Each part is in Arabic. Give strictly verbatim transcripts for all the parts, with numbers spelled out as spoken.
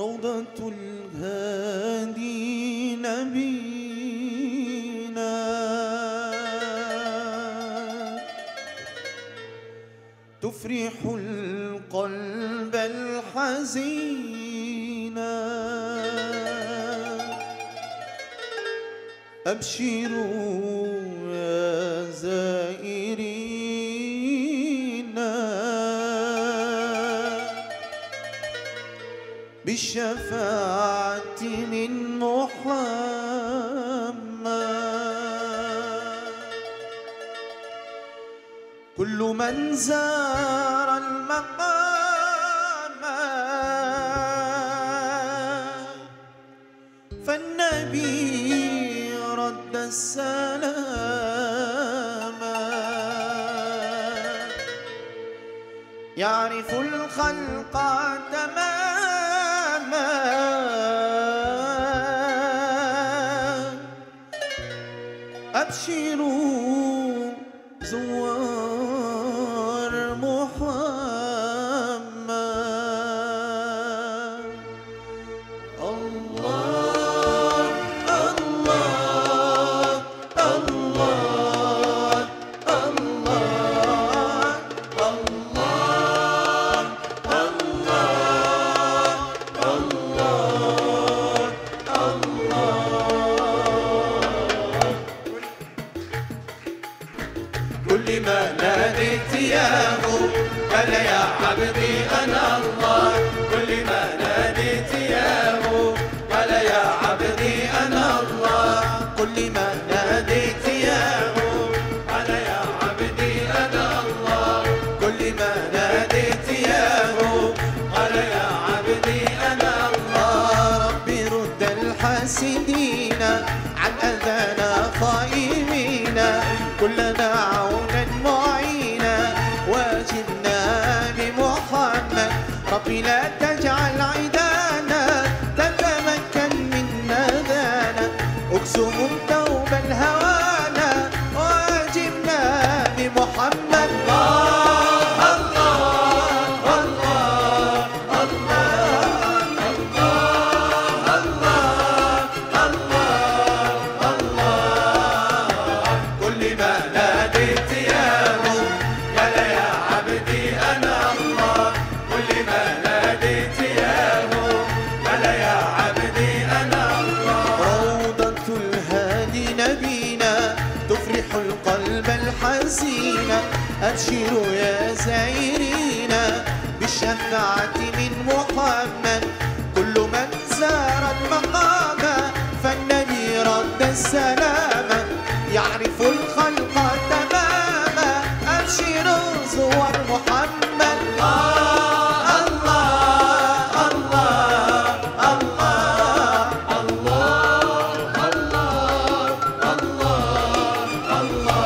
روضة الهادي نبينا تفرح القلب الحزينا. أبشروا يا زائرين بالشفاعة من محمد. كل من زار المقام فالنبي رد السلام. يعرف الخلق تماما أبشروا زوار محمد. الله الله الله الله الله الله الله. كل ما ناديت ياه قال يا عبدي أنا الله. كل ما ناديت ياه قال يا عبدي أنا الله. كل ما ناديت ياه قال يا عبدي أنا الله. كل ما ناديت ياه قال يا عبدي أنا الله. ربي رد الحاسدين عن أذانا خائبين كلنا عونا معينا واجبنا بمحمد. ربي لا تجعل عدانا تتمكن من أذانا اكسهم ثوب الهوانا واجبنا بمحمد. أبشروا يا زائرين بالشفاعة من محمد. كل من زار المقام فالنبي رد السلام. يعرف الخلق تماما أبشروا زوار محمد. الله الله الله الله الله الله الله.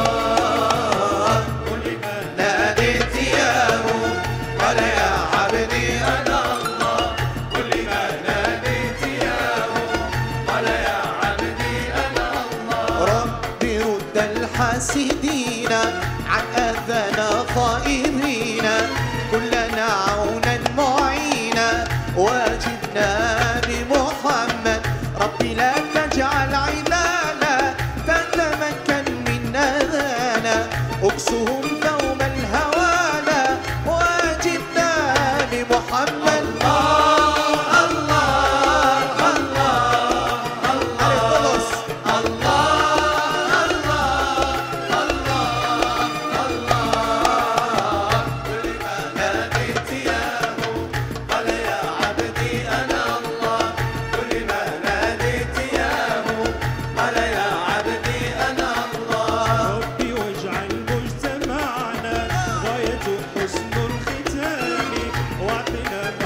الحاسدين عن أذانا خائبين كلنا عونا معينا واجبنا بمحمد. ربي لا تجعل عدانا تتمكن من أذانا اكسهم ثوب الهوانا واجبنا بمحمد.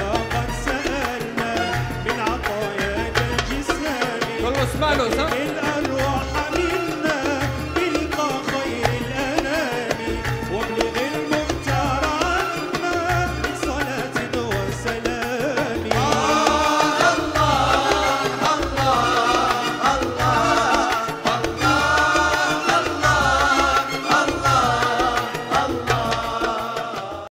Con los malos, ¿no?